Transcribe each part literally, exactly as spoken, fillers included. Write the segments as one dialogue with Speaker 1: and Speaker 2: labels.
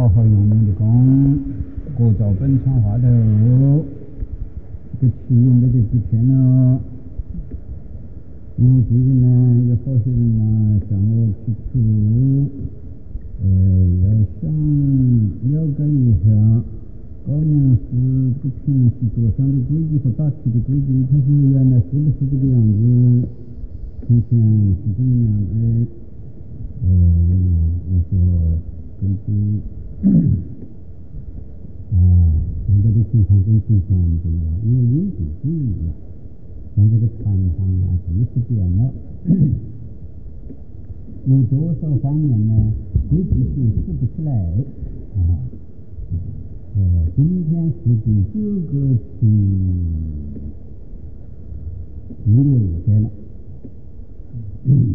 Speaker 1: 好好用功的功，过照本场话头，这个气用的这几天呢，因为最近呢有好些人嘛向我提出，呃，要想了解一下高面试不平时着想的规矩和答题的规矩，它是原来是不是这个样子？从前是怎么样的？呃，我说根据，哎，现在的情况跟从前不一样，因为因地制宜了。现在的传堂啊，意识变了，有多少方面呢？规矩性使不起来啊。呃，今天是第九个期第六天了。嗯，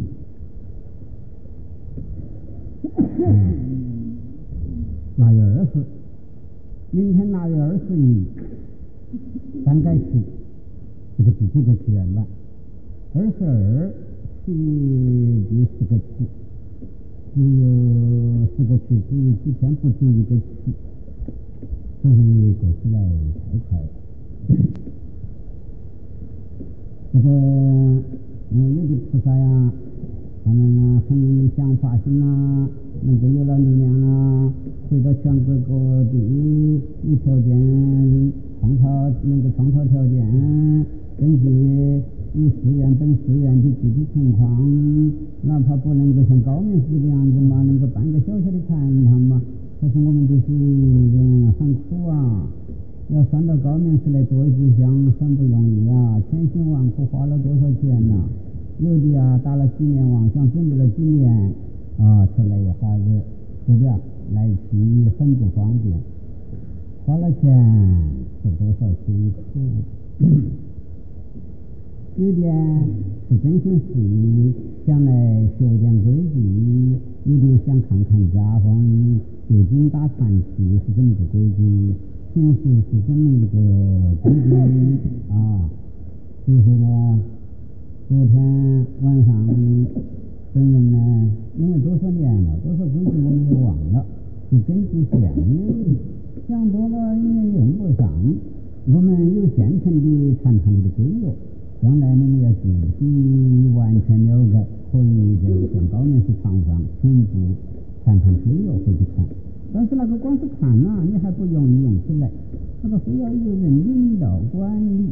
Speaker 1: 腊月二十，明天腊月二十一，三改期，这个第九个期圆满。二十二是第十个期，只有十个期，只有几天不足一个期，所以过起来太快了。这个因为有的菩萨呀，他们啊很想发心呐，能够有了力量啦，回到全国各地有条件创造，能够创造条件，根据有寺院本寺院的具体情况，哪怕不能够像高明寺这个样子嘛，能够办个小小的禅堂嘛。可是我们这些人很苦啊，要算到高明寺来做一支香，很不容易啊，千辛万苦花了多少钱呐、啊？有的啊打了几年妄想，准备了几年啊，才来一下子，是的，来去很不方便，花了钱是多少辛苦。有点是真心实意想来学点规矩，有点想看看家风，究竟打禅期是怎么个规矩，平时是怎么一个规矩啊？所以说呢，昨天晚上本人呢，因为多少年了，多少规矩我们也忘了，就根据现有的想多了也用不上。我们有现成的禅堂的规约，将来你们要具体完全了解，可以在像高明寺堂上全部禅堂规约回去看。但是那个光是看啊，你还不容易用起来，那个非要有人领导管理。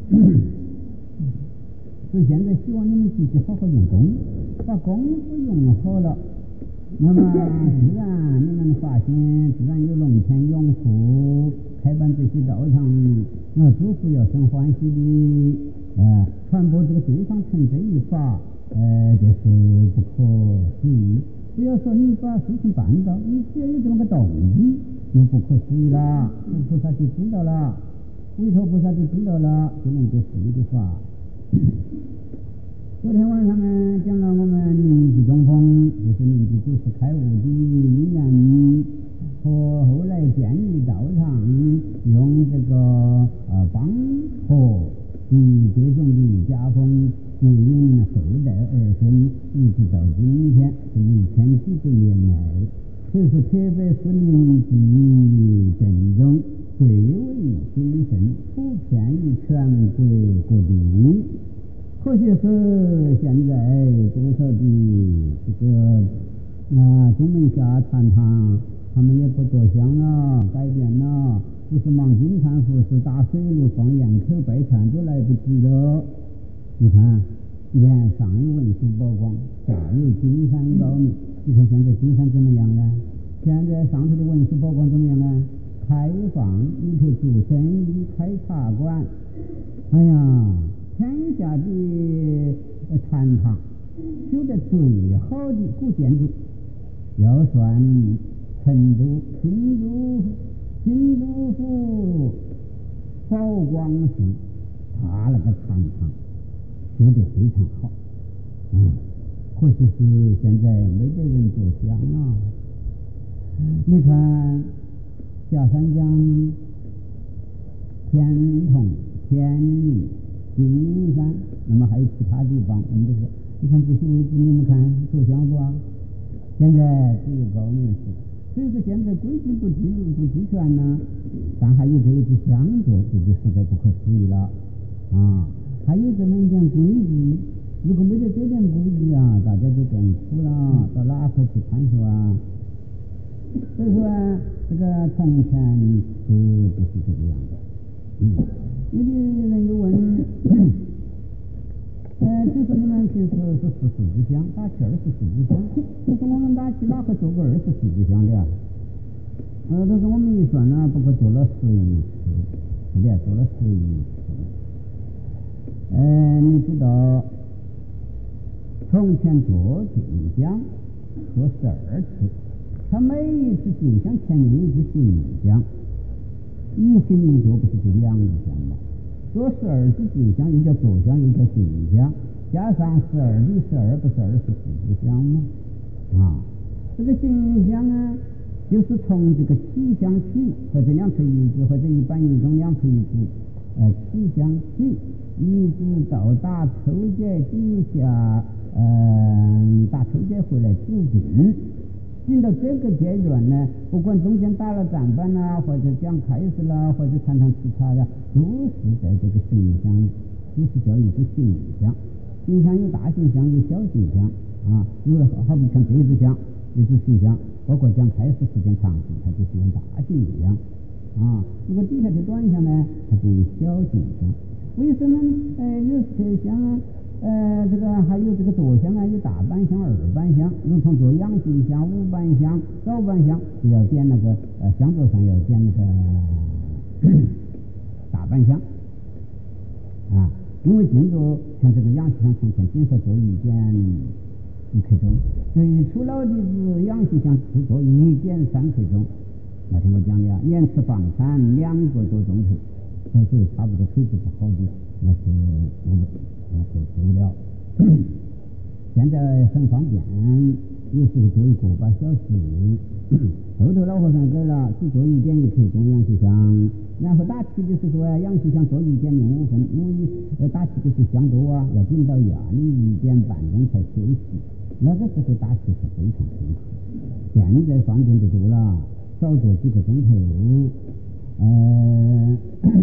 Speaker 1: 所以现在希望你们继续好好用功，把功夫用好了，那么自然你们发现自然有龙天永福，开办这些道场，那诸佛要生欢喜的，呃，传播这个最上乘这一法，呃，这是不可思议。不要说你把事情办到，你只要有这么个动机，就不可思议了。佛菩萨就知道了，韦陀菩萨就知道了，就能够施的法。昨天晚上呢，讲了我们临济中峰，就是临济祖师开悟的因缘和后来建立道场，用这个呃帮和的这种的家风吸引后代而生，一直到今天是一千几百年来，所以说特别是临济正宗最为兴盛，普遍于全国各地。可惜是现在多少的这个啊宗门下禅堂，他们也不多想了，改变了，不是忙金蝉服饰，打水路放焰口拜忏都来不及了。你看，连上有文殊宝光，下有金山高明，你看现在金山怎么样呢？现在上头的文殊宝光怎么样呢？开放里头做生意，开茶馆，哎呀，天下的禅堂修得最好的古建筑，要算成都新都新都府宝光寺，他那个禅堂修得非常好，嗯，可惜是现在没得人做香啊。你看下三江、天童、天宇、金山，那么还有其他地方，我们都是你看这些位置，你们看做香不啊？现在只有高明寺， 所以说现在规矩不具不俱全呢，但还有这一支香做，这就实在不可思议了啊！还有这么一点规矩，如果没得这点规矩啊，大家就更苦了，到哪块去攀学啊？所以说啊，这个从前是不是这个样的？嗯，有的人又问，呃，就说你们平时是十四支香，打起二十四支香，可是我们打起哪个做过二十四支香的啊？呃，但是我们一算呢，不过做了十一次，是的，做了十一次。呃，你知道，从前做进香做十二次。他每一次进香前面一支行香，一行一坐不是就两支香吗？做十二支进香又叫坐香又叫行香，加上十二比十二不是二十四支香吗？啊，这个行香啊，就是从这个起香起，或者两推一支，或者一般一种两推一支，呃，起香起，一直到达抽节底下，嗯、呃，打抽节回来止境。进到这个阶段呢，不管中间打了站板啦，或者讲开始啦，或者谈谈吃茶呀，都是在这个行香，都是叫一支行香。行香有大行香，有小行香啊。如果好比像这一支香，一支行香，包括讲开始时间长，它就是用大行香啊。如果底下的短香呢，它就有小行香。为什么呃有这香啊？呃，这个还有这个坐香啊，有大板香、二板香，如同做阳性香、五板香、早板香，就要点那个呃香座上要点那个大板香啊，因为进入像这个阳性香从前仅是做一点一刻钟，最初老的是阳性香是做一点三刻钟，那听我讲的啊，延迟放餐两个多钟头，所以差不多腿子不好的，那是我们。那是做不了。现在很方便，有时候做一个把小时。后头老和尚改了，只做一点一刻钟阳气香，然后打气就是说啊，阳气香做一点零五分，因为呃打气就是香多啊，要顶到压力一点半钟才休息。那个时候打气是非常痛苦。现在方便得多了，少做几个钟头。呃。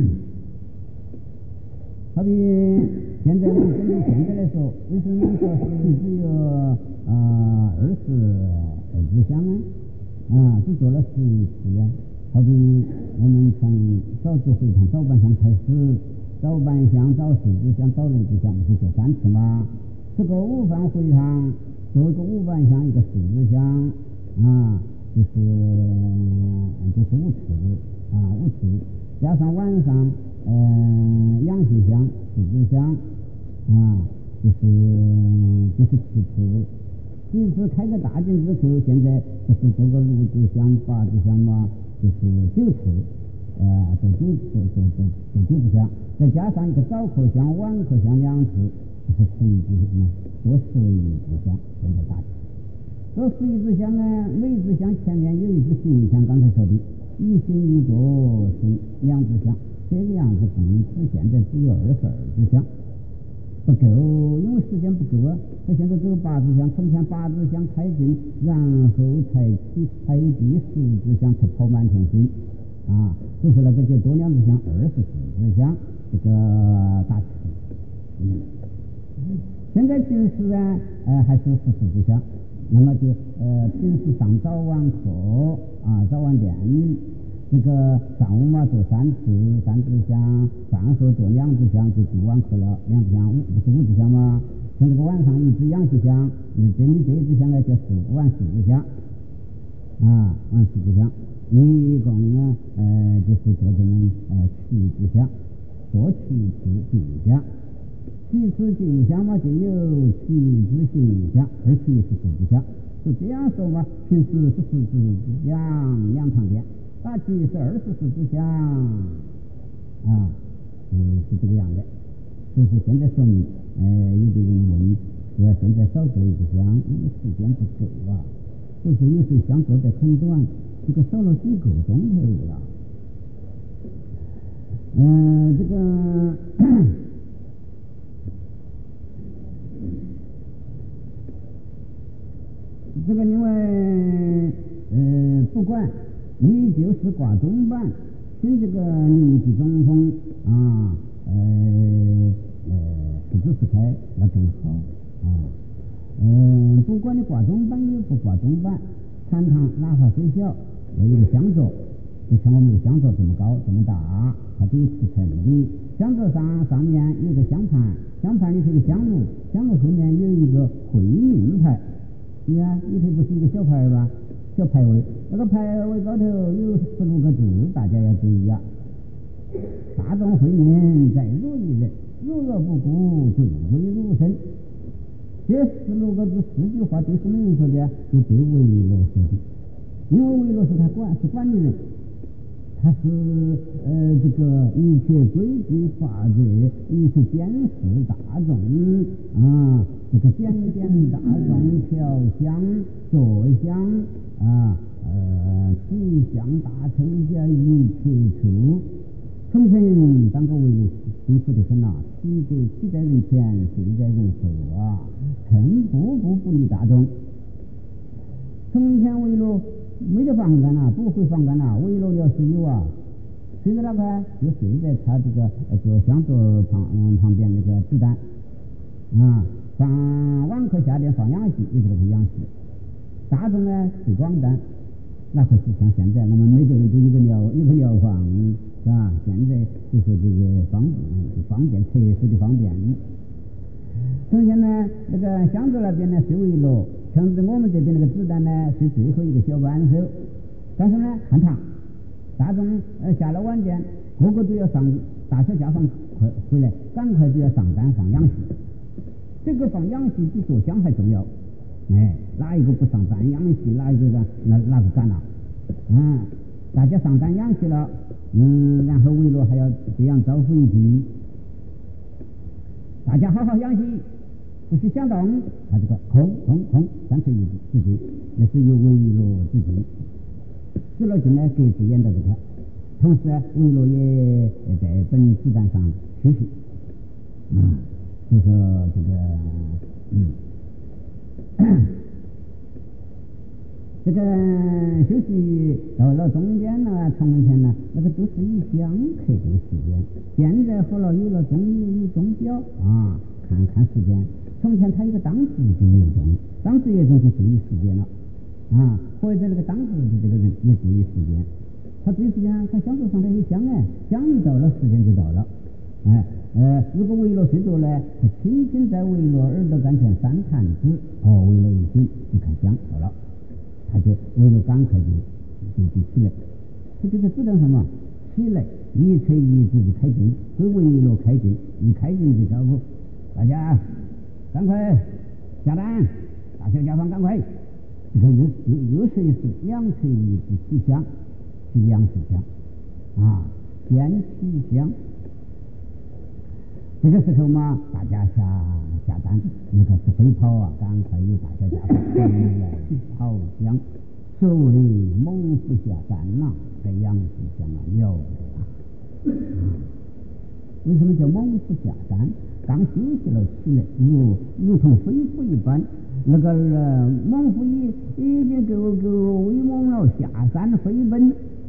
Speaker 1: 好比现在我们根据现在来说，为什么说是只有啊二十二支香呢？啊，只做了十一次呢。好比我们从早做会堂早板香开始，早板香、早四支香、早六支香，不是做三次吗？这个午饭会堂做一个午板香，一个四支香啊，就是就是五次啊，五次加上晚上。嗯、呃，阳气香、四支香啊，就是就是七次，七次开个大镜之后，现在不是做个六支香、八支香吗？就是九次，呃，做九做做做做九支香，再加上一个早课香、晚课香两次，就是十一支香，做十一支香，现在大气。做十一支香呢，每一支香前面有一支行香，刚才说的，一行一坐是两支香。这个样子公司现在只有二十二支香，不够，因为时间不够啊。他现在只有八支香，从前八支香开进，然后才起才有第十支香才跑满天星啊。就是那个就多两支香，二十四支香，这个大气。嗯，现在平时呢，呃，还是十四支香，那么就呃平时上早晚课啊，早晚殿。这个上午嘛做三次三支香，饭后做两支香就做晚课了，两支香五不是五支香吗？像这个晚上一支阳气香，你这你这一支香呢叫四晚四支香啊，晚四支香，一共呢呃就是做这么呃七支香，做七次进香，七次进香嘛就有七支行香，二七十四支香，是这样说嘛？平时是十支香两堂殿。大气是二十四支香啊，嗯，是这个样的。就是现在说明，呃，有的人问，说现在少做一支香，因为时间不够啊。就是有时香做得很短，这个少了几个钟头了。嗯、呃，这个这个另外，呃， 不管你就是挂钟板，请这个临时中锋啊，呃呃，是支是开那更好啊。嗯，不管你挂钟板也不挂钟板，禅堂哪怕虽小，有一个香座，就像我们的香座这么高这么大，它都有瓷成的。香座上上面有个香盘，香盘里是个香炉，香炉后面有一个会命牌。你看里头不是一个小牌吧？小牌位，那个牌位高头有十六个字，大家要注意啊。大众会命在汝一人，如若不顾，罪归汝身。这十六个字四句话对什么人说的？就对韦罗说的。因为韦罗是他管是管理人，他是呃这个一切规矩法则，一切监视大众啊，这个检点大众调香坐香啊，呃吉祥大成家一切处。从前当个韦罗辛苦的很呐，起在起在人前，睡在人后啊，寸步步不离大众。从前韦罗没得房干呐，不会房干呐，韦罗要是有啊，睡在哪块就睡在他这个做香座旁嗯旁边那个子弹啊，放网课下边放氧气，也是个氧气。大众呢是光单，那可是像现在我们每个人都有个疗有个疗房是吧？现在就是这个方方便厕所的方便。从前呢，那个香座那边呢是围罗，像我们这边那个子弹呢是最后一个小扳手。但是呢，看堂大众呃下了晚点，个个都要上大小家访快回来，赶快就要上单放氧气。这个放氧气比做香还重要。哎，哪一个不上单氧气，哪一个呢？那哪个敢了？嗯，大家上单氧气了，嗯，然后围罗还要这样招呼一句：大家好好氧气，不许想动。他这个空空空，三次一字句，那是由围罗自己死了进来，各自演到这块。同时呢，围罗也在本子弹上休息。嗯，就说这个，嗯。这个休息到了中间呢，从前呢，那个都是以香客这个时间。现在后来有了钟有钟表啊，看看时间。从前他一个当时就没有钟，当时也就注意时间了啊，或者这个当时的这个人也注意时间。他注意时间，他香座上面有香哎，香一到了，时间就到了。哎，呃，如果围罗睡着呢，他轻轻在围罗耳朵跟前三弹指，哦，围罗一醒，一看香到了，他就围罗赶快就就就起来，他就在子弹上嘛，起来一锤一指就开进，对围罗开进，一开进就招呼大家赶快下单，大小家访赶快，这个又又又是一次两锤一指起香，起两次香啊，先起香。这个时候嘛，大家下下单，那个是飞跑啊，赶快有大家家访来跑香。所谓猛虎下蛋呐，这样子讲啊，有的啊。为什么叫猛虎下蛋？刚休息了起来，如如同飞虎一般。那个、呃、猛虎已已经够够威猛了，下山飞奔。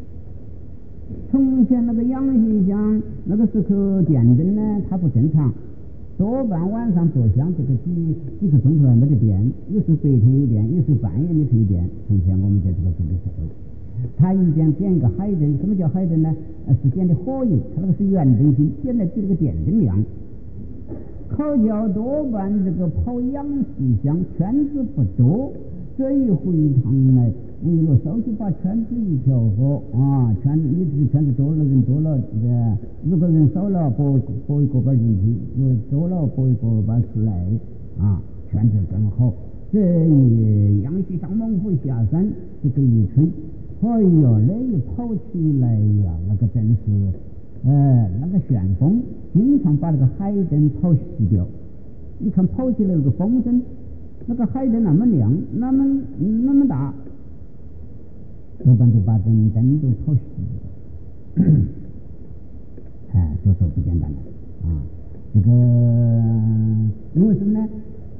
Speaker 1: 从前那个氧气箱那个时候电灯呢，它不正常，多半晚上做香这个几几个钟头没得电，有时白天有电，有时半夜里头有电。从前我们在这个做的时候，他一边点一个海灯，什么叫海灯呢？呃，是点的火油，它那个是圆灯芯，点的比这个电灯亮。考教多半这个跑氧气箱圈子不多，这一回堂来。围罗稍许把圈子一调和啊，圈你这圈子多了人多了，对不对？如果人少了，拨拨一个板进去；如果多了，拨一个板出来啊，圈子更好。这一氧气上猛虎下山，这个一吹，哎呦，那一跑起来呀，那个真是，呃，那个旋风，经常把那个海灯跑熄掉。你看跑起来有个风声，那个海灯那么亮，那么那么大。多半都把灯灯都跑熄了，哎，说说不简单了啊！这个因为什么呢？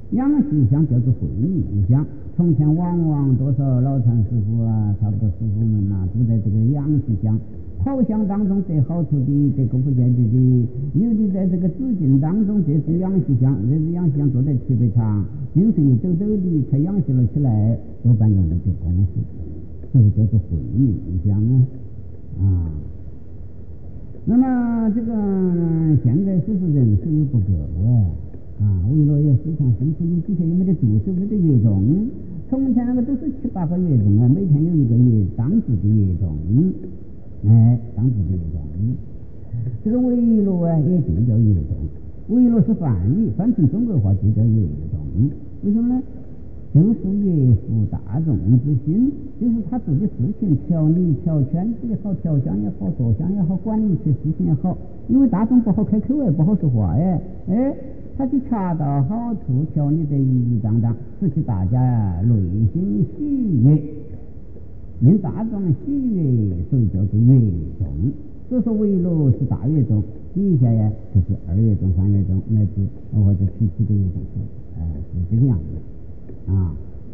Speaker 1: 阳气香叫做会命香。从前往往多少老禅师傅啊，差不多师傅们呐、啊，都在这个阳气香泡香当中得好处的，得功夫见地的。有的在这个紫禁当中，这是阳气香，这是阳气香坐在铁背上，精神又抖抖的，才养息了起来，多半用的这功夫，这个叫做会命香啊。啊那么这个现在说是人手又不够啊，啊，为了也非常辛苦，你之前有没得助手，没得乐钟。从前那个都是七八个乐钟啊，每天有一个乐当值的乐钟，哎，当值的乐钟。这个围炉啊，也就叫乐钟。围炉是梵语，翻成中国话就叫乐钟。为什么呢？就是乐服大众之心，就是他自己事情调理、调圈子也好，调香也好，做香也好，管理一些事情也好。因为大众不好开口哎，不好说话哎，哎，他就恰到好处，调理得一一当当，使其大家呀内心喜悦，令大众喜悦，所以叫做乐钟。所以说围炉是大乐钟，底下呀就是二乐钟、三乐钟，乃至或者七七个乐钟，呃，是这个样子。啊，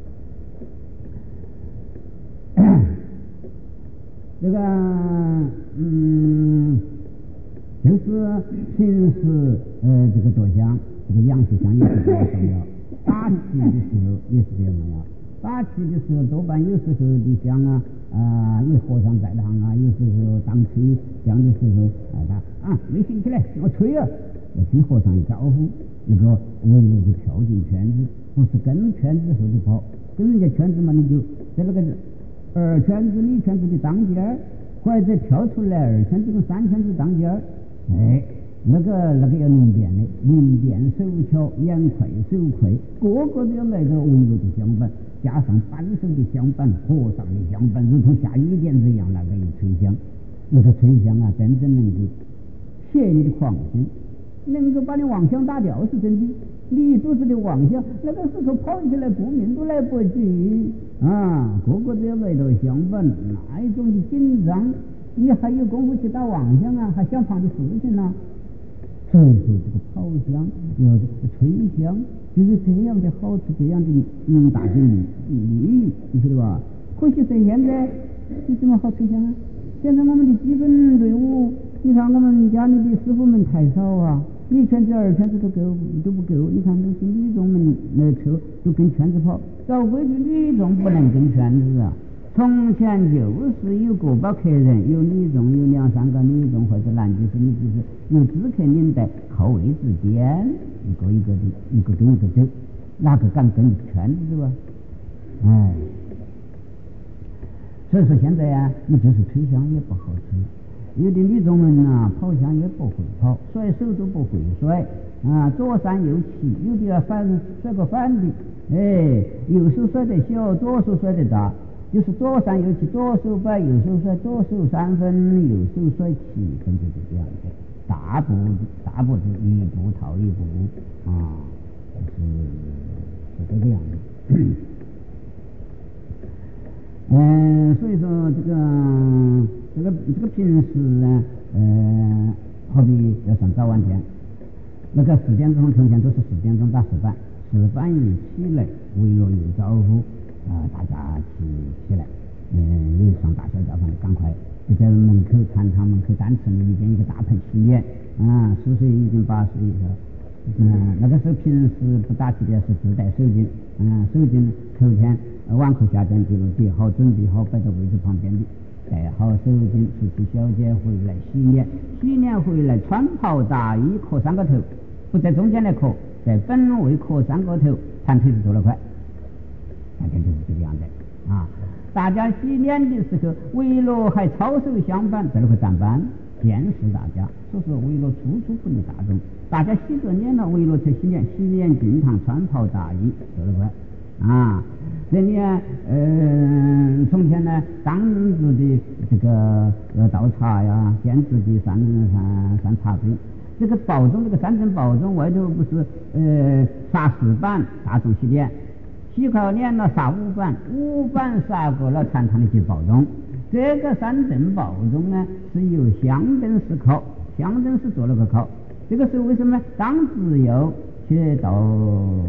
Speaker 1: 这个嗯，就是平时呃这个坐香，这个阳气香也是比较重要。打气的时候也是比较重要。打气的时候，多半有时候的香啊啊，有和尚在堂啊，有时候当吹香的时候，啊他啊没兴起来，我吹啊，要听和尚一招呼，那个围炉就跳进圈子。不是跟圈子后头跑，跟人家圈子嘛，你就在那个二圈子、里圈子的当间儿，或者跳出来二圈子跟三圈子当间儿，哎，那个那个要灵便的，灵便手巧，眼快手快，个个都要来个围炉的香板，加上扳手的香板、和尚的香板，如同下雨点子一样，那个一吹香，那个吹香啊，真正能够泄你的狂心，能够把你妄想打掉，是真的。你肚子的妄想，那个时候跑起来顾命都来不及啊！个个都要来到相反，那一种的紧张，你还有功夫去打妄想啊？还想旁的事情呢、啊？所以说，这个跑香要吹香，就是这样的好处，这样的嗯大的意义，你晓得吧？可惜在现在，你怎么好吹香啊？现在我们的基本队伍，你看我们家里的师傅们太少啊。一圈子二圈子都够都不够，你看都是女众们来抽，都跟圈子跑。照规矩，女众不能跟圈子啊。从前就是有个把客人，有女众，有两三个女众或者男就是女就是有知客领带靠位之间，一个一个的，一个跟一个走，哪个敢跟圈子走啊？哎，所以说现在啊，你就是吹香也不好吹。有的女众们呐，跑香也不会跑，甩手都不会甩啊，左三右七，有的要反甩个反的，哎，右手甩得小，左手甩得大，就是左三右七，左手摆，右手甩，左手三分，右手甩七分，就这样的。大步大步子一步套一步啊，就是是这个样子。嗯，所以说这个。这个这个平时呢，呃，好比要上早晚天，那个十点钟从前都是十点钟打十板，十板一起来，围炉一招呼，啊、呃，大家起起来，嗯，有上大小叫饭的，赶快就在门口禅堂门口单纯的一边一个大盆洗脸，啊，十岁已经八岁了，嗯，那个时候平时不打起的是自带手巾，嗯，手巾头天碗口下边就叠好，准备好摆在位置旁边的。戴好手巾，出去小姐回来洗脸，洗脸回来穿袍大衣，磕三个头，不在中间来磕，在本位磕三个头，盘腿是做了快，大家就是这个样子啊。大家洗脸的时候，围炉还操手相伴，在那个站板监视大家，所以说围炉处处不离大众。大家洗着脸了，围炉才洗脸，洗脸进堂穿袍大衣，做了快啊。这里啊，呃，从前呢，当值的这个呃倒茶呀，兼职的三三三茶杯，这个包中这个三层包中外头不是呃撒四板大众洗脸，洗好脸了撒五板，五板撒过了禅堂的去包中。这个三层包中呢，是由香灯师烤，香灯师做了个烤。这个时候为什么呢？当值要去到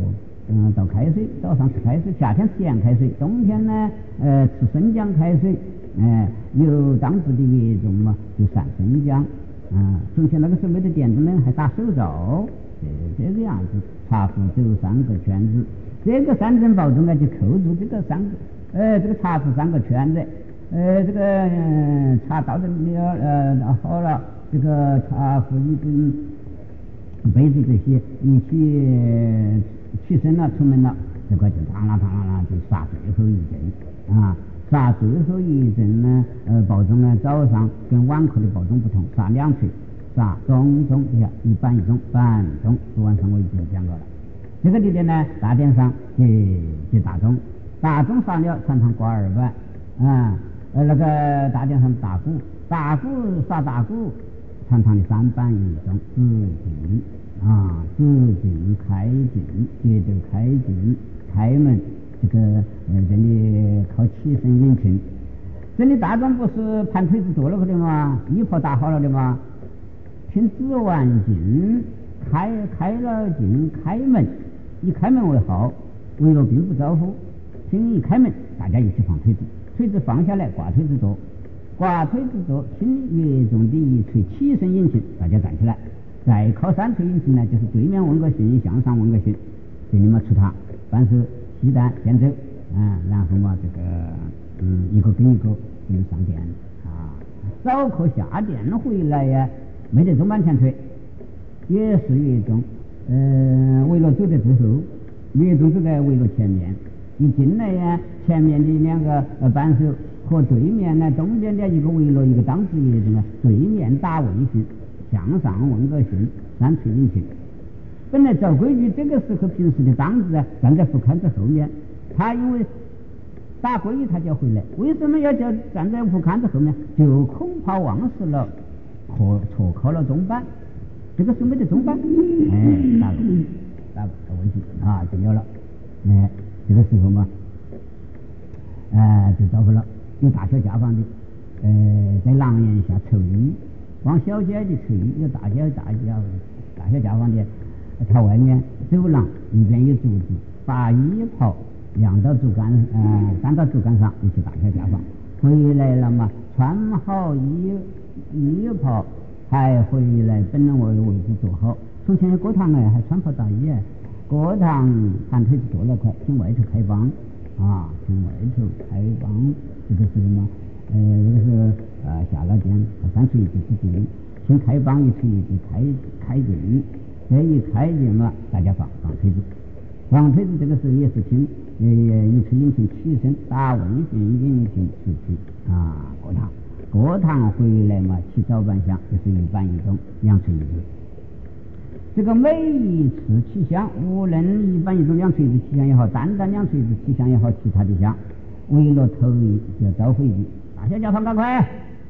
Speaker 1: 嗯，倒开水，早上吃开水，夏天吃盐开水，冬天呢，呃，吃生姜开水，哎、呃，有当地的乐种嘛，就散生姜，啊，从前那个时候没得电灯呢，还打手灶，呃，这个样子，茶壶走三个圈子，这个三针宝钟呢，就扣住这个三个，呃，这个茶壶三个圈子，呃，这个、呃、茶倒的了，呃，好了，这个茶壶一根。杯子这些一起起身了，出门了，这个就当啷当啷啷就杀最后一阵啊！杀最后一阵呢，呃，报钟呢早上跟晚课的报钟不同，杀两锤，杀钟钟一下一板一钟，板钟。昨晚上我已经讲过了。这个地点呢，大殿上接接大钟，大钟杀了，传堂挂二板啊，呃，那个大殿上打鼓，打鼓杀大鼓。传堂的三板一钟，子进啊，子进开进，接着开进开门，这个呃这里靠起身引擎。这里大钟不是盘腿子坐了去的吗？衣袍打好了的吗？听子完进，开开了进开门，以开门为号，围罗并不招呼。听一开门，大家一起放腿子，腿子放下来，挂腿子坐。挂腿子坐，听乐中的一锤起身引擎，大家站起来，再靠三锤引擎呢，就是对面问个讯，向上问个讯，给你们出塔，凡是西单先走，啊，然后嘛这个嗯一个跟一个给你上殿啊，早课下殿回来呀，没得中班前锤，也是乐中，呃，围罗走在最后，乐中走在围罗前面，一进来呀，前面的两个呃扳手。和对面呢，东边的一个围罗，一个当值乐钟呢，对面打问讯，向上问个讯，三锤引擎。本来照规矩，这个时候平时的当值啊，站在副龛子后面，他因为打归他就要回来，为什么要叫站在副龛子后面？就恐怕忘失了和错靠了钟板，这个时候没得钟板，哎，打个打个问题啊，就有了，哎，这个时候嘛，哎，就招呼了。有大小家访的，呃，在廊檐下抽衣，往小街的抽衣，有大小大小大小家访的，朝外面走廊一边有竹子，把衣袍晾到竹竿，呃，担到竹竿上，一些大小家访回来了嘛，穿好衣衣袍，还回来本人位位置坐好。从前过堂哎，还穿袍大衣哎，过堂盘腿子坐了块，听外头开帮啊，听外头开帮。这个是什么？呃，这个是呃下了殿，三锤子之进，先开帮一锤子开开进，这一开进嘛，大家放放锤子，放锤子这个时候也是听呃一锤引擎起身打问讯引擎出去啊，过堂过堂回来嘛，起早板响，就是一板一钟，两锤一钟。这个每一次起香，无论一板一钟两锤子起香也好，单单两锤子起香也好，其他的香。围罗头一就招回一句，大小家访赶快！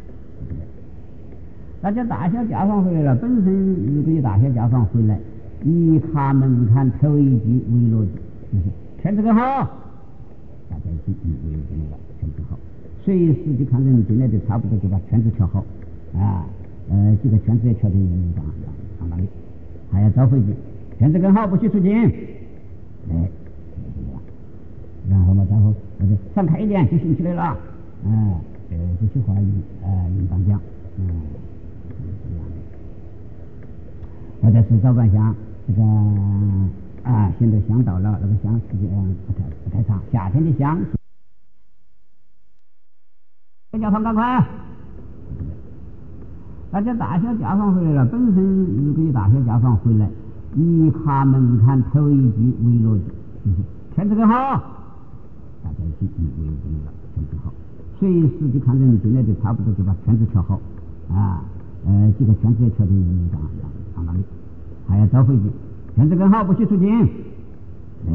Speaker 1: 大家大小家访回来了，本身如果有大小家访回来，一卡门槛头一句围罗就是圈子更好，大家一起围罗进来了，圈子好。随时就看人进来就差不多就把圈子调好啊，呃，几个圈子也调得当当当的，还要招回一句，圈子更好，不许出境。哎。然后嘛，然后那就放开一点就行起来了，哎、呃，呃，这些话语，呃，应当讲，嗯，这样的。或者是早晚香，这个啊，现在香到了，那个香时间不太不太长，夏天的香，大家放赶快，大家大小家访回来了，本身如果有大小家访回来，一卡门槛头一句围罗就是圈子更好。大家一起围围了，圈子好。随时就看人进来就差不多就把圈子调好啊，呃，几个圈子也调得当当当的，还要招回去，圈子更好，不许出境。哎，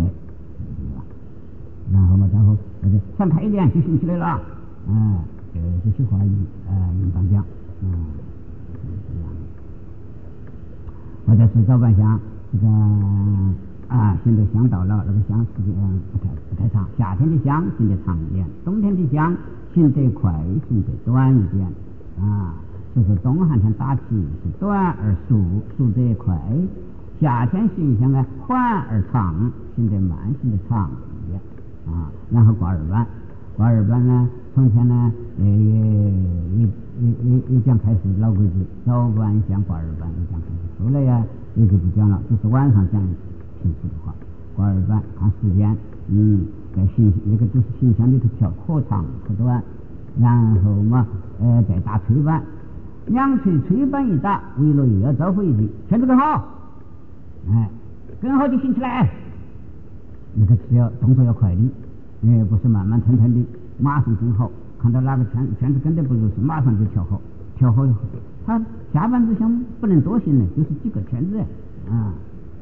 Speaker 1: 然后嘛，然后那就放开一点就行起来了，哎、呃，呃，这些话语，呃，应当讲，嗯，这样的。或者是早晚香，这个。啊，现在香到了，那个香时间不太不太长，夏天的香行得长一点，冬天的香行得快，行得短一点啊。就是冬寒天打起是短而熟，熟得快；夏天行香呢缓而长， 行得慢，行得长一点啊。然后挂二班，挂二班呢，从前呢，呃，也也也也讲开始老规矩，早班先挂二班，也讲开始。后来呀，也就不讲了，只是晚上讲平时的话。挂二班看时间，嗯，在形那个就是形象里头调可长可短，然后嘛，呃，再打吹板，两锤吹板一打，围了又要招呼一句，圈子跟好，哎，跟好就行起来。那个是要动作要快的，哎，不是慢慢腾腾的，马上跟好。看到哪个圈圈子跟得不如是，马上就调好，调好以后，他下半支香不能多行的，就是几个圈子啊。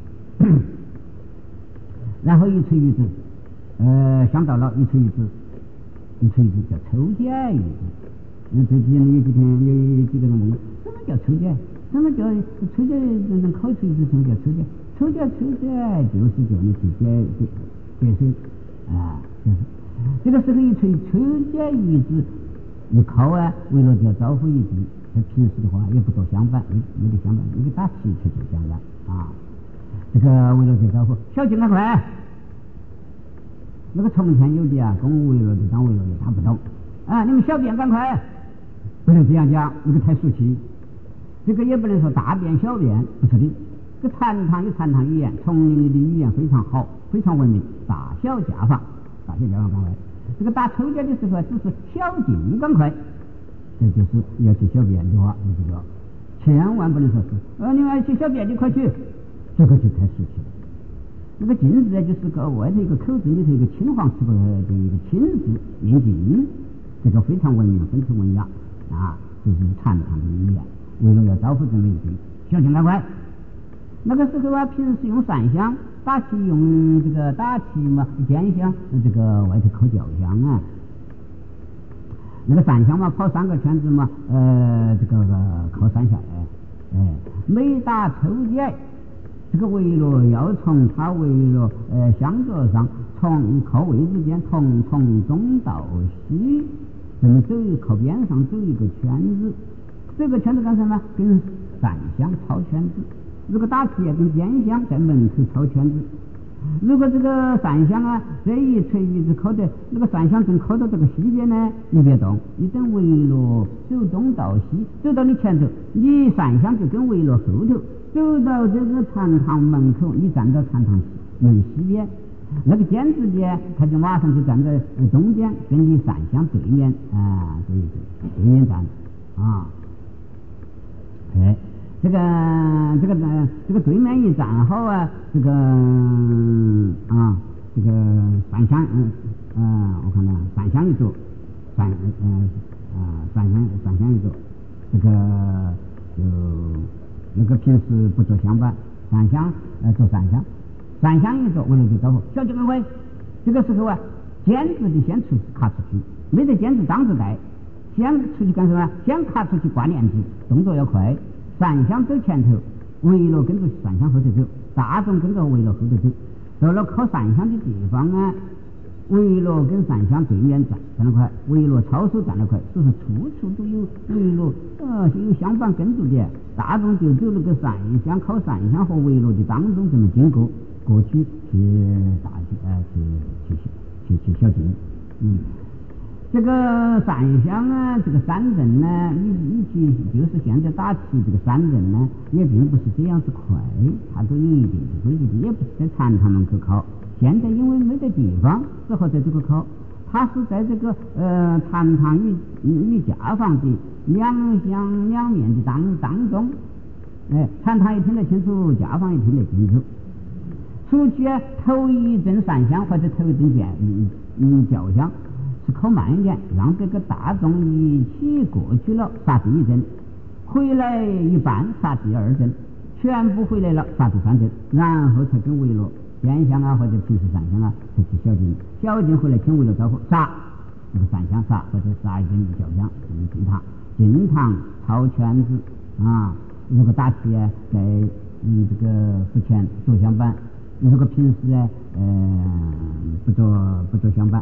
Speaker 1: 然后一锤一子，呃，香到了，一锤一子，一锤一子叫抽检一子。嗯，最近有几天有几个人问我，什么叫抽检？什么叫抽检？人人考一锤一子，什么叫抽检？抽检抽检就是叫你去解解解水啊，就是这个时候一锤抽检一子一考啊，为了叫招呼一句，在平时的话也不做香板，没没得香板，那个打气去做香板啊。这个围罗就招呼，小警赶快！那个从前有的啊，跟我围罗就当围罗的，他不懂啊。你们小便赶快，不能这样讲，那个太俗气。这个也不能说大便小便，不是的。这禅堂有禅堂语言，丛林里的语言非常好，非常文明，大小家访，大小家访赶快。这个打抽检的时候，只是小警赶快，这就是要去小便的话，你知道，千万不能说是，呃，你们去小便，你快去。这个就太俗气了。那个禁字呢，就是个外头一个口字里头一个青黄字的一个青字念禁，这个非常文明，非常文雅啊，就是禅堂的语言。为了要招呼这么一句，小心赶快。那个时候啊，平时用扇香打气，用这个打气嘛，尖香，这个外头烤焦香啊。那个扇香嘛，跑三个圈子嘛，呃，这个靠三下来，哎，每打抽检。这个围罗要从它围罗呃香桌上，从靠位之间，从从东到西，这么走靠边上走一个圈子。这个圈子干什么？跟扇香抄圈子。如果打气啊，跟尖香在门口抄圈子。如果这个扇香啊，这一锤一直靠的，那个扇香正靠到这个西边呢，你别动，你等围罗走东到西，走到你前头，你扇香就跟围罗后头。走到这个禅堂门口，你站到禅堂门西边，那个尖子间他就马上就站在东边，跟你扇香对面啊，对对，对面站啊。哎，这个这个这个对面一站好啊，这个啊，这个扇香嗯嗯，我看看扇香一走，扇嗯啊扇香扇香一走，这个就。那个平时不做香板，扇香呃做扇香，扇香一做，我就招呼小警赶快。这个时候啊，尖子的先出去卡出去，没得尖子当着带，先出去干什么？先卡出去挂帘子，动作要快。扇香走前头，围罗跟着扇香后头走，大众跟着围罗后头走。到了靠扇香的地方啊，围罗跟扇香对面站站得快，围罗抄手站得快，所以说处处都有围罗，呃，有香板跟住的。大众就走那个扇香，靠扇香和围罗的当中这么经过过去去大去呃去去去去小径，嗯，这个扇香啊，这个三阵呢，你你去就是现在打起这个三阵呢，也并不是这样子快，它都有一定的规矩的，也不是在禅堂门口考。现在因为没得地方，只好在这个考。它是在这个呃禅堂与与家房的两厢两面的当当中，哎，禅堂也听得清楚，家房也听得清楚。出去啊，头一阵扇香或者头一阵剑嗯嗯叫香，是靠慢一点，让这个大众一起过去了，杀第一阵，回来一半杀第二阵，全部回来了杀第三阵，然后才跟围罗。尖香啊，或者平时扇香啊，才去小径，小径回来请围罗招呼杀，那个扇香杀，或者杀一根叫香，进堂，进堂抄圈子啊。如果打气啊，在嗯这个付钱做香板，如果平时啊，呃不做不做香板，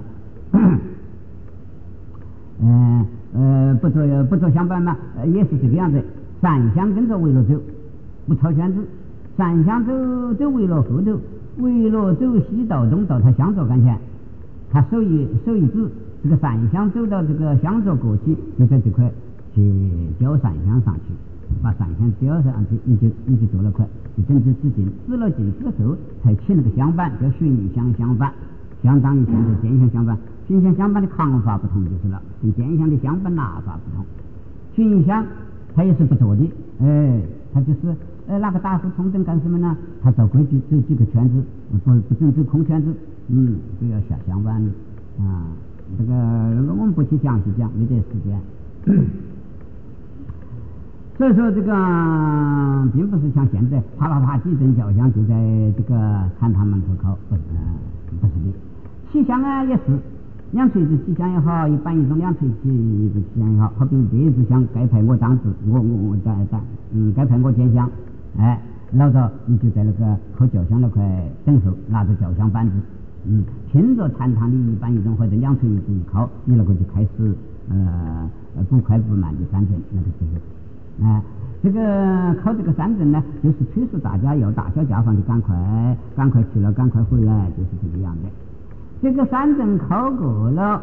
Speaker 1: 嗯 呃, 呃不做不做香板嘛，呃也是这个样子，扇香跟着围罗走，不抄圈子，扇香走走围罗后头。 为了走西道东道，他向左赶前，他手一手一指，这个山香走到这个向左过去，就在这块去浇山香上去，把山香浇上去，你就你就做了块，就整治止境，止了境之后，才起那个香板，叫寻香香板，相当于现在兼香香板。寻香香板的扛法不同就是了，跟兼香的香板拿法不同。寻香它也是不做的，哎，它就是呃那个大师通灯干什么呢？他照规矩走几个圈子，不不准走空圈子，嗯，不要下香板啊。这个我们不去详细讲，没得时间。所以说这个并不是像现在啪啪啪几阵叫香就在这个禅堂门口烤，不是、呃、不是的。起香啊也是，两锤子起香也好，一般一种两锤子起香也好，好比这一支香该派我当值，我我我在在嗯该派我兼香，哎，老早你就在那个烤脚香那块等候，拿着脚香板子，嗯，听着禅堂的一般一种或者两锤子一烤，你那个就开始呃不快不慢的三阵那个时候。哎，这个考这个三阵呢，就是催促大家要大小家房的赶快赶快去了，赶快回来，就是这个样的。这个三阵考过了，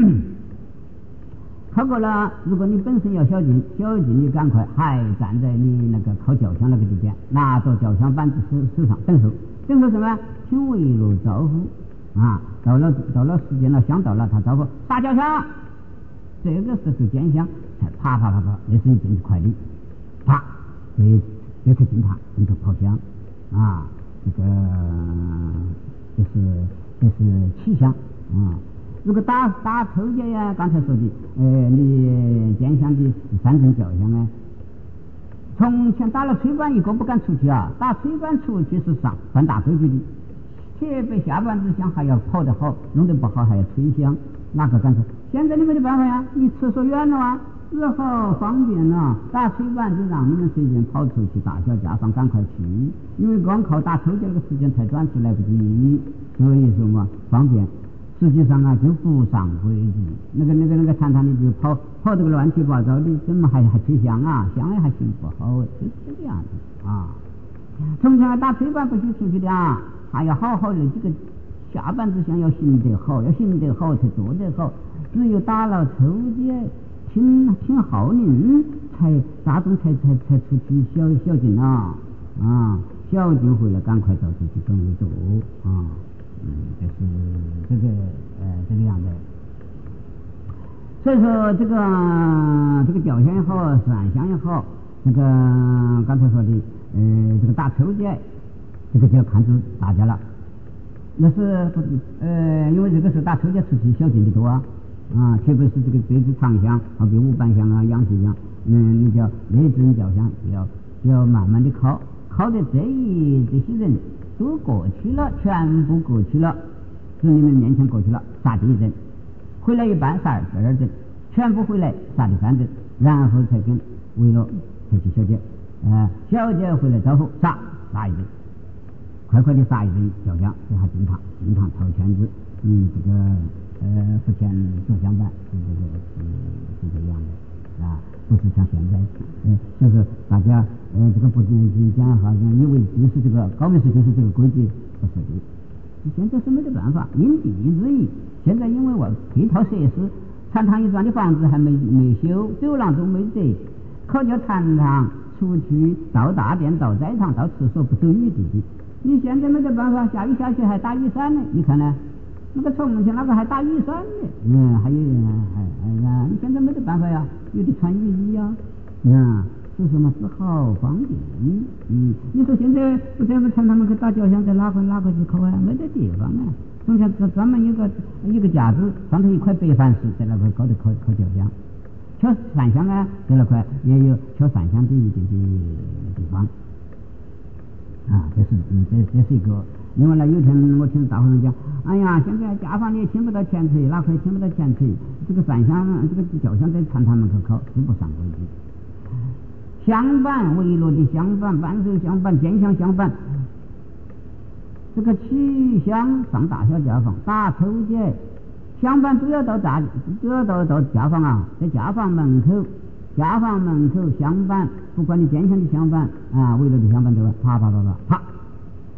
Speaker 1: 考过了，如果你本身要小劲，小劲你赶快还站在你那个考脚香那个地点，拿着脚香板子手手上等候，等候什么？听围炉招呼啊！到了到了时间了，香到了，他招呼撒脚香。这个时候尖香才啪啪啪啪，那是一阵快的，啪，这这颗金塔跟着跑香啊，这个就是就是起香啊。如果打打抽节呀，刚才说的，呃，你尖香的三阵叫香呢，从前打了吹板一个不敢出去啊，打吹板出去是上犯大规矩的，特别下半支香还要跑得好，弄得不好还要吹香，哪个敢出？现在你没得办法呀，你厕所远了啊，日后方便了，打吹板就让你们随便跑出去，大小家房赶快去，因为光靠打抽节那个时间太短是来不及，所以说嘛方便。实际上啊就不上规矩，那个那个那个禅堂里就跑跑这个乱七八糟的，怎么还还吹香啊？香也还行不好，就是这个样子啊。从前打吹板不许出去的啊，还要好好的这个下半支香要行得好，要行得好才做得好。只有打了抽节，听听号令，才大众才才才出去小小劲啊啊，小劲回来赶快到处去跟我做啊，嗯，就是这个呃这个样的。所以说这个这个脚香也好，散香也好，这个刚才说的呃这个打抽节，这个就要看住大家了。那是呃因为这个是打抽节出去小劲的多啊。啊，特别是这个这支长香，好比五瓣香啊、羊皮香，嗯，你叫那阵叫香，要要慢慢的烤，烤的这一这些人都过去了，全部过去了，从你们面前过去了，杀第一阵，回来一半杀第二阵，全部回来杀第三阵，然后才跟围了才去小姐，呃，小姐回来招呼杀杀一阵，快快的杀一阵叫香，这还进堂进堂套圈子，嗯，这个。呃，福建做香板是这个是是这样的啊，不是像现在，呃，就是大家呃这个不仅讲好像因为就是这个高明寺就是这个规矩，不是的。现在是没得办法，因地制宜。现在因为我配套设施，禅堂一幢的房子还没没修，走廊都没得，考教禅堂出去到大殿、到斋堂、到厕所不走雨地的。你现在没得办法，下雨下雪还打雨伞呢，你看呢？那个重庆那个还打雨伞呢，嗯，还有还还啊，你现在没得办法呀，有的穿雨衣呀，啊，所以说嘛，只好方便，嗯，你说现在不在我们禅堂门口打脚香，在哪个哪个去烤啊？没得地方啊，从前专专门有个一个架子，上头一块白矾石，在那块高头烤烤脚香，敲散香啊，在那块也有敲散香的一点的地方，啊，这是嗯，这这是一个。因为呢，有天我听大和尚讲，哎呀，现在家房里也请不到前锤，哪块请不到前锤？这个散香，这个脚香在禅堂门口烤，是不上规矩。香板围落的香板、半手香板、尖香香板，这个起香上大小家房，打抽节，香板都要到大，都要到到家房啊，在家房门口，家房门口香板，不管你尖香的香板啊，围落的香板对吧？啪啪啪啪啪。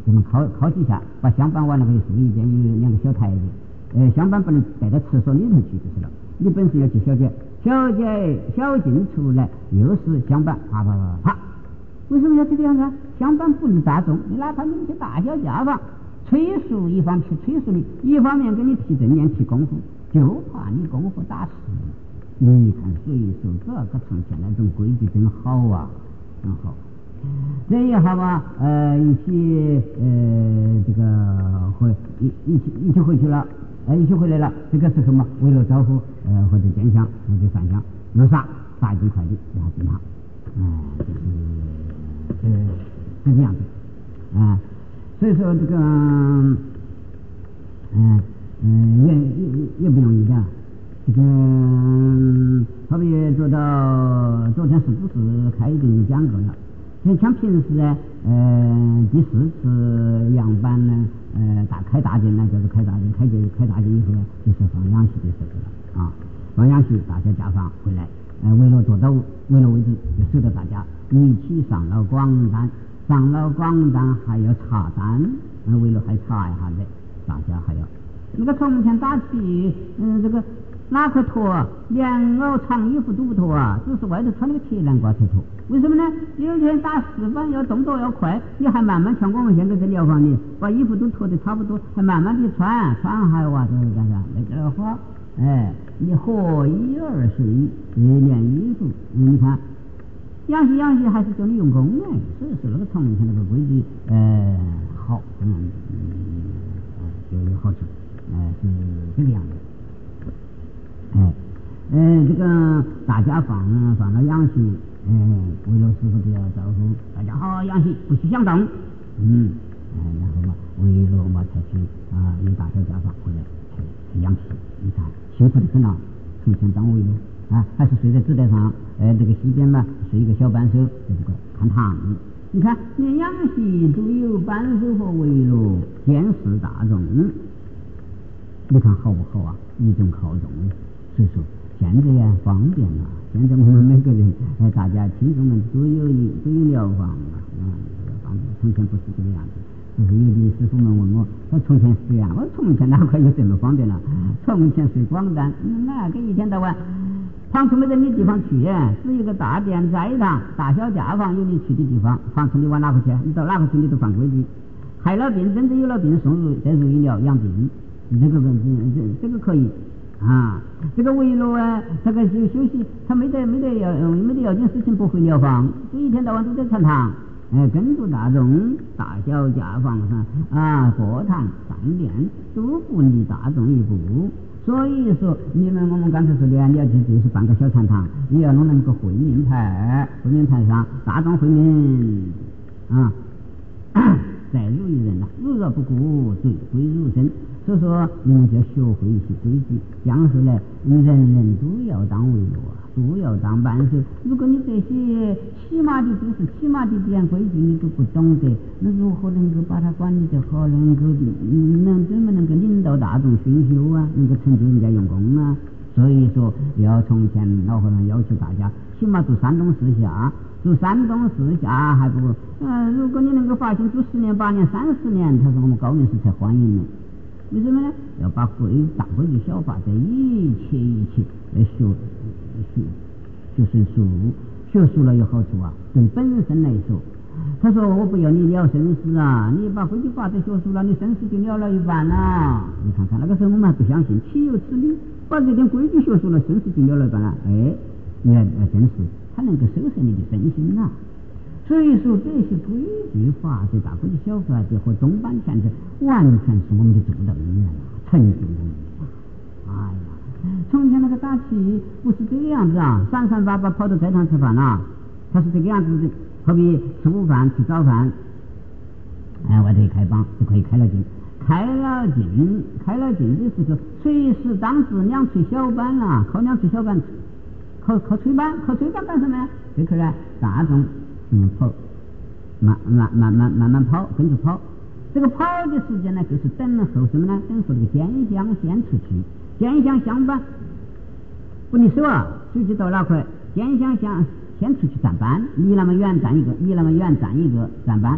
Speaker 1: 这么靠靠几下，把香板往那个竖一边，有两个小台子，呃，香板不能带到厕所里头去就是了。你本身要去小姐，小姐小进出来，又是香板，啪啪啪啪。为什么要这个样子啊？香板不能大众，你哪怕你去大小家房，催促一方去催促你，一方面给你提正念提功夫，就怕你功夫打死。你看，所以说这个从前那种规矩真好啊，真好。这一下吧，呃，一起呃这个回一一起一起回去了，呃一起回来了。这个时候嘛，为了招呼呃或者见香或者上香，又杀杀一斤快递给他给他，嗯、呃，就是呃这个样子啊、呃。所以说这个嗯嗯、呃呃、也也也不容易的。这个好比做到昨天是不是开已经讲过了？像平时呢，呃，第四次扬班呢，呃，大开大殿呢，就是开大殿，开节开大殿以后呢，就是放氧气的时候了啊。放氧气，大家家访回来，呃，为了做到为了位置，就守着大家一起上了广单，上了广单还要查单，呃，为了还查一下子，大家还要那个从前打起，嗯、呃，这个。哪可脱啊？连袄长衣服都不脱啊，只是外头穿那个铁栏褂才脱。为什么呢？有些人打十番要动作要快，你还慢慢像我们现在在疗房里，把衣服都脱得差不多，还慢慢的穿，穿还哇这个干啥？那个话，哎，你何一而睡，一连衣服，嗯、你看，养息养息还是叫你用功呢。所以说那个从前那个规矩，呃，好，嗯嗯，就有好处，哎、呃，是这个样子。哎，呃，这个大家放放了氧气，哎，为了师傅都要招呼大家好氧气，不许响动，嗯，哎，然后嘛，为了嘛才去啊，有大小家放回来才才氧气，你看幸福的很啊，从前当为了啊，还是睡在纸台上，呃，这个西边嘛睡一个小扳手，就这个看堂，你看连氧气都有扳手和围炉，见识大众，你看好不好啊？一种靠众。所以说，现在呀方便了。现在我们每个人，哎，大家听众们都有一都有疗房了，啊，这个方便。从前不是这个样子，就是有的师傅们问我，我从前是这样，我从前哪块有这么方便了？从前睡广单，那个一天到晚，房村没得你地方去，只有个大殿斋堂，大小家房有你去的地方，房村你往哪个去？你到哪个去你都犯规矩。害了病，真正有了病送入再入医疗养病，这个这这个可以。啊，这个围炉啊，这个休休息，他没得没得要没得要紧事情不回疗房，就一天到晚都在禅堂，哎，跟着大众大小家房上啊，过堂上殿都不离大众一步。所以说，你们我们刚才说的，你要去就是办个小禅堂，你要弄那个会面台，会面台上大众会面啊，再入一人了，如若不顾，罪归如身。所以说，你们就要学会一些规矩，将后来人人都要当围炉啊，都要当扳手。如果你这些起码的知识、起码的点规矩你都不懂得，那如何能够把它管理得好，能够能怎么能够领导大众熏修啊，能够成就人家用功啊？所以说，要从前老和尚要求大家，起码做山东四下，做山东四下还不，呃，如果你能够发心做十年、八年、三十年，他说我们高明师才欢迎你。为什么呢？要把规大规矩小法在一切一切来学学学成熟，学熟了有好处啊。对本身来说，他说我不要你了生死啊，你把规矩法则学熟了，你生死就了了一半了。你看看那个时候我们还不相信，岂有此理？把这点规矩学熟了，生死就了了一半了。哎，你看真是，它能够收摄你的身心呐、啊。所以说这些规矩法则、大规矩小法则和中班前者，完全是我们的主导人员啊，成就我们啊！哎呀，从前那个打气不是这个样子啊，闪闪巴巴跑到斋堂吃饭啊，他是这个样子的。好比吃午饭、吃早饭，哎，外头一开帮就可以开了劲，开了劲，开了劲的时候，随时当时两吹小板啦，靠两吹小板，靠靠吹板，靠吹板干什么呀？这个呢，大众。嗯，跑，慢慢慢慢慢慢跑，跟着跑。这个跑的时间呢，就是等候什么呢？等候这个尖香先出去，尖香香板不离手啊，随即到哪块？尖香香先出去站班，离那么远站一个，离那么远站一个站班。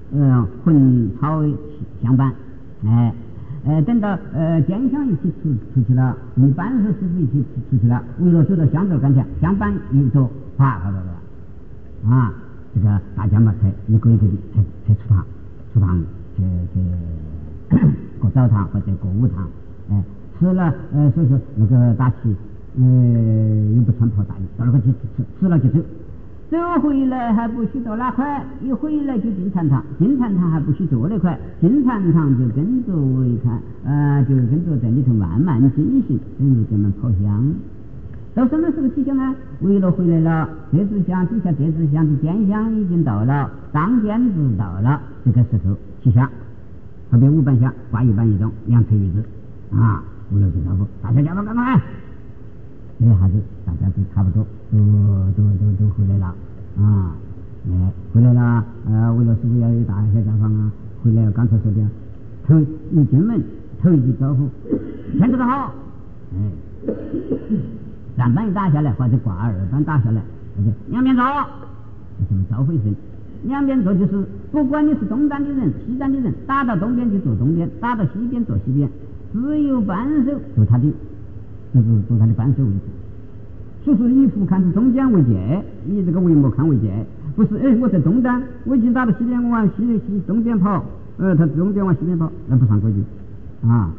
Speaker 1: 呃混草相伴，哎。呃，等到呃肩相一起出出去了，与扳手师傅一起出去了，为了走到香座跟前，相伴一走，啪啪啪啪，啊，这个大家嘛才一个一个的才才出堂，出堂去去过澡堂或者过午堂，哎，吃了呃，所以说那个打旗，呃，又不穿破大衣，到那个去吃吃了就走。走回来还不许到哪块，一回来就进禅堂，进禅堂还不许坐那块，进禅堂就跟着围看，呃，就跟着在里头慢慢进行，等于给我们跑香。到什么时候起香呢？围了回来了，这支香底下这支香的尖香已经到了，当尖子到了，这个时候起香，后边五瓣香挂一瓣一种，两腿鱼子啊，围了就招呼，大家叫我干嘛？这下子大家都差不多都都都都回来了啊，哎，回来了，呃，为了师傅要有大小家访啊，回来了刚才说的，头一进门头一句招呼，先做得好，哎，三板一打下来或者挂二板打下来，而且两边坐，这么招呼一声，两边坐就是不管你是东站的人西站的人，打到东边就坐东边，打到西边坐西边，只有扳手坐他的。就是做他的扳手位置，所以说以俯瞰是中间为界，以这个帷幕看为界，不是哎，我在东端，我已经打到西边，我往西西东边跑，呃，他东边往西边跑，那不上规矩啊。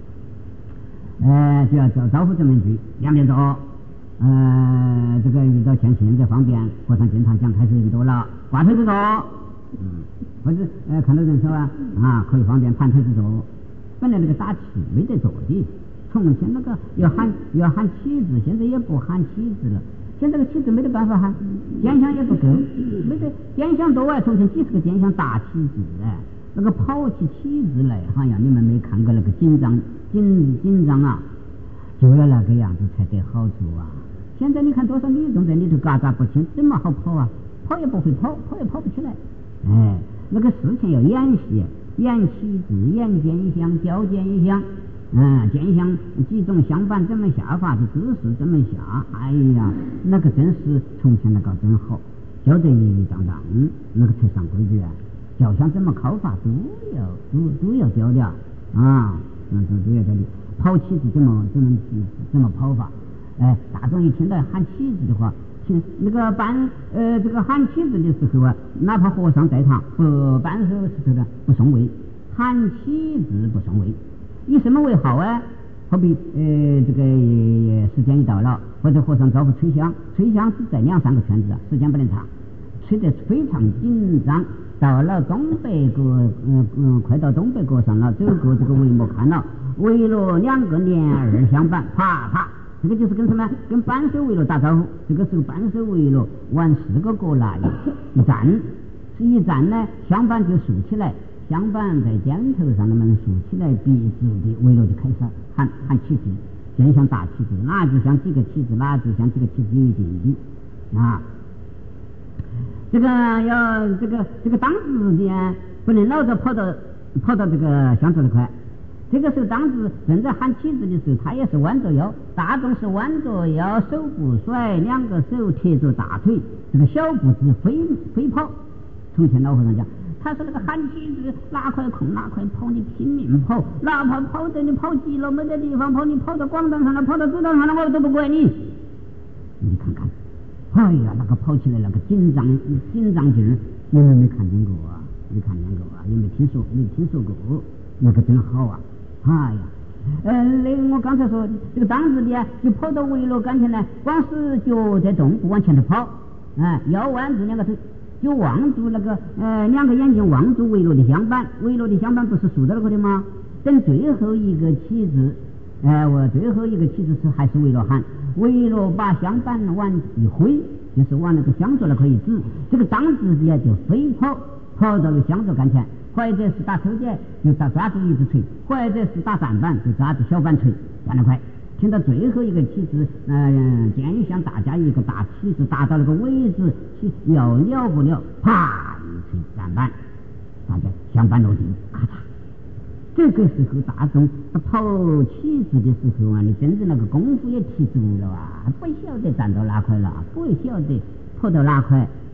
Speaker 1: 呃，就要招招呼这么一句，两边走，呃，这个遇到前现在方便，和尚经常讲开始人多了，挂腿子坐，嗯，或者呃看到人少啊，啊，可以方便盘腿子坐。本来那个打旗没得坐的。从前那个要喊要喊旗子，现在也不喊旗子了。现在这个旗子没得办法喊，尖香也不够，没得尖香多啊！从前几十个尖香大旗子哎，那个跑起旗子来，好像你们没看过那个紧张紧紧张啊，就要那个样子才得好处啊！现在你看多少女众在里头嘎嘎不清，怎么好跑啊？跑也不会跑，跑也跑不起来。哎，那个事情要演戏，演旗子，演尖香，教尖香。嗯，尖香几种香板怎么下法的姿势怎么下？哎呀，那个真是从前那个真好，教得一一当当，那个才上规矩啊！教香怎么考法都要都都要教的啊，嗯，都都要教的。跑旗子怎么怎么怎么跑法？哎，大众一听到喊旗子的话，听那个搬呃这个喊旗子的时候啊，哪怕和尚在堂不扳手石头的不送位，喊旗子不送位。以什么为好啊？好比呃这个时间一到了，或者和尚招呼吹香，吹香只在两三个圈子啊，时间不能长，吹得非常紧张。到了东北角，嗯嗯，快到东北角上了，走过这个帷幕看了，围了两个连二相板，啪啪，这个就是跟什么？跟扳手围了打招呼。这个时候扳手围了往四个角来一站，是一站呢，相板就竖起来。相板在肩头上，那么竖起来，笔直的围了就开始喊喊旗子，尖香大旗子，哪只像几个旗子，哪只像几个旗子有一定的啊。这个要这个这个当值的不能老早跑到跑到这个香座那块。这个时候当时正在喊旗子的时候，他也是弯着腰，大众是弯着腰，手不甩，两个手贴着大腿，这个小步子飞飞跑。从前老和尚讲。他说那个喊旗子哪块空哪块跑，你拼命跑，哪怕跑得你跑急了没得地方跑，你跑到广场上了，跑到走道上了，我都不管你。你看看，哎呀，那个跑起来那个紧张紧张劲儿，你们没看见过啊？没看见过啊？有没有听说？没听说过？那个真好啊！哎呀，呃，那我刚才说这个当时的就跑到围罗杆前来，光是脚在动，不往前头跑，哎，腰弯住两个腿。就望住那个呃两个眼睛望住围罗的香板，围罗的香板不是竖在那个的吗？等最后一个旗子，呃我最后一个旗子是还是围罗喊，围罗把香板往一挥，就是往那个香座那可以指，这个当值的就飞跑跑到了香座跟前，或者是打手节就打抓住一只锤，或者是打三板就抓住小板锤，干得快。听到最后一个旗子，嗯，尖香大家一个大旗子打到那个位置，要了不了，啪一锤三板，大家香板落地，咔嚓。这个时候大众跑旗子的时候啊，你真正那个功夫也提足了啊，不晓得站到哪块了，不晓得跑到哪块，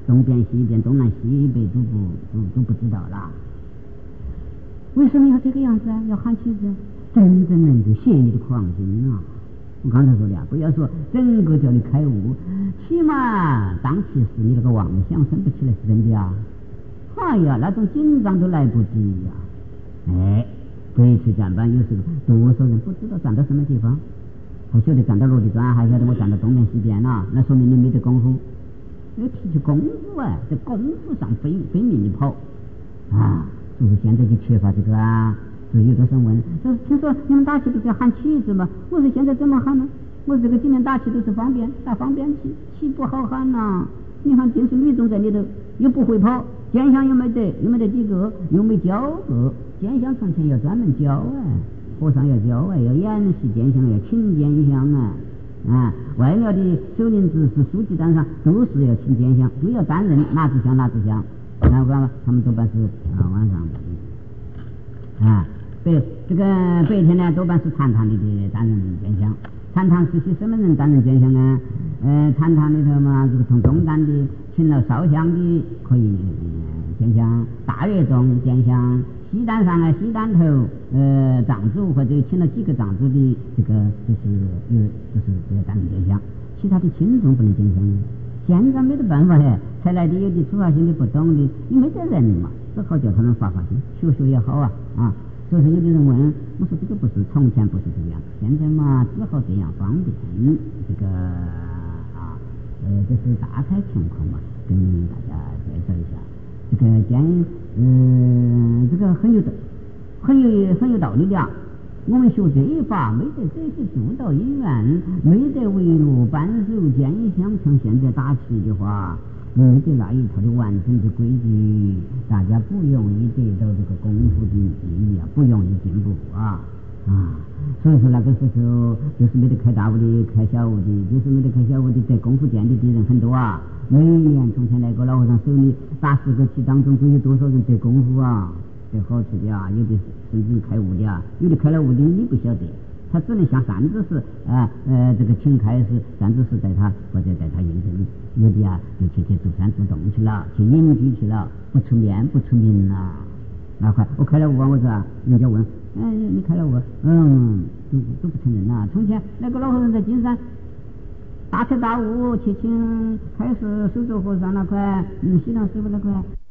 Speaker 1: 东边西边东南西北都不都都不知道了。为什么要这个样子啊？要喊旗子，真正能够写你的狂心啊！我刚才说的啊，不要说整个叫你开悟，起码当其时你那个妄想生不起来是真的啊！哎呀，那种紧张都来不及呀、啊！哎，鬼吹站板有时候多少人不知道站到什么地方，还晓得站到落地砖，还晓得我站到东边西边了、啊，那说明你没得功夫。要提起功夫啊，在功夫上飞飞命的跑啊！就是现在就缺乏这个啊。所以有的时候问，说听说你们打气都是要喊旗子嘛？我说现在怎么喊呢？我说这个今年打气都是方便，打方便气，气不好喊呐、啊。你看尽是女种在里头，又不会跑，肩香又没得，又没得几个，又没教过。肩香从前要专门教啊，和尚要教啊，要演习肩香，要请肩香啊。啊，外庙的首领指示书记单上都是要请肩香，都要担任哪支香哪支香。然后他们多半是啊晚上啊。对，这个白天呢，多半是坛堂里的担任监香。坛堂是些什么人担任监香呢？呃，坛堂里头嘛，这个从东干的，请了烧香的可以监香，大乐中监香，西单上啊，西单头呃长主或者请了几个长主的，这个就是有就是这个担任监香，其他的亲众不能监香。现在没得办法嘞，才来的有的出发心的不懂的，你没得人嘛，只好叫他们发发心，学学也好啊啊。所以说有的人问，我说这个不是从前不是这样，现在嘛只好这样方便，这个啊呃这是大概情况嘛，跟大家介绍一下。这个监嗯、呃、这个很有很有很有道理的。我们学这一法，没得这些助导因缘，没得围炉扳手监香，像现在打起的话。没得那一套的完整的规矩，大家不容易得到这个功夫的意义啊，不容易进步啊啊！所以说那个时候就是没得开大屋的，开小屋的，就是没得开小屋的，在功夫店里的人很多啊。每年从前来个老和尚手里打十个气当中，都有多少人得功夫啊，得好处的啊，有的甚至开悟的啊，有的开了悟的你不晓得。他只能像善知识啊呃这个请开始善知识带他或者带他印证，有的啊就去去住山住洞去了，去隐居去了，不出面不出名了。那快我开了悟啊，我说啊，人家问，哎你开了悟，嗯都都不承认了。从前那个老和尚在金山大彻大悟去请开始手镯和尚那块，嗯西藏师傅那块。